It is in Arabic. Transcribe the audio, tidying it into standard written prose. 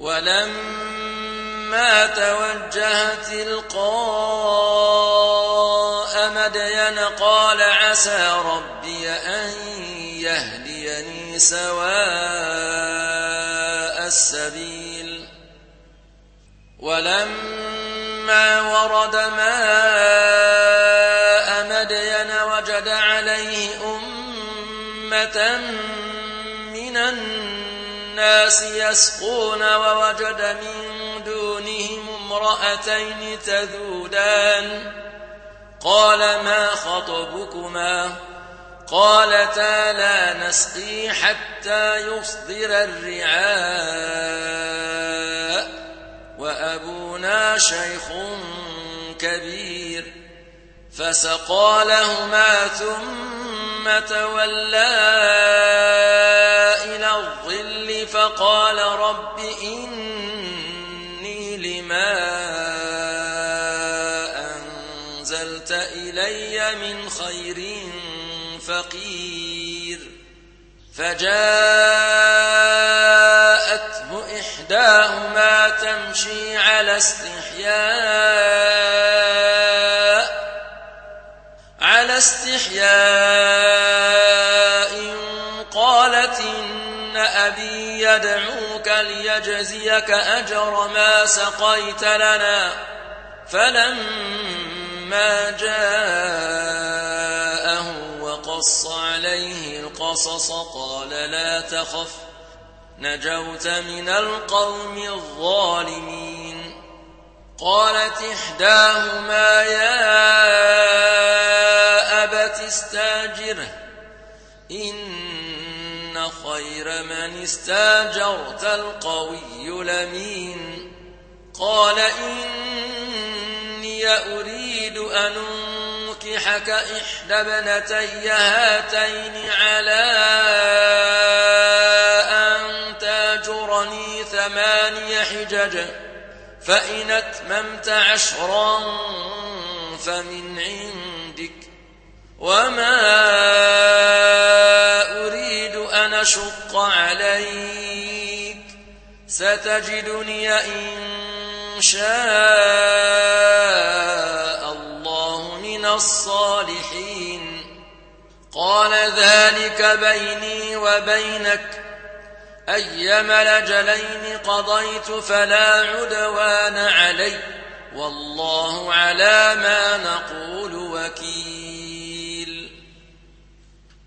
ولما توجه تلقاء مدين قال عسى ربي أن يهديني سواء السبيل ولما ورد ماء مدين وجد عليه أمة من الناس يسقون ووجد من دونهم امرأتين تذودان قال ما خطبكما قالتا لا نسقي حتى يصدر الرعاء وأبونا شيخ كبير فسقى لهما ثم تولى إلى الظل فقال رب إني لما أنزلت إلي من خير فقير فجاءته إحداهما تمشي على استحياء قالت إن أبي يدعوك ليجزيك أجر ما سقيت لنا فلما جاءه وقص عليه القصص قال لا تخف نجوت من القوم الظالمين قالت إحداهما يا أبت استاجره إن خير من استاجرت القوي الأمين قال إني أريد أن أنكحك إحدى ابنتي هاتين على أن تاجرني 8 حجج فإن أتممت 10 فمن عندك وما أريد أن أشق عليك ستجدني إن شاء الله من الصالحين قال ذلك بيني وبينك أيما الأجلين قضيت فلا عدوان علي والله على ما نقول وكيل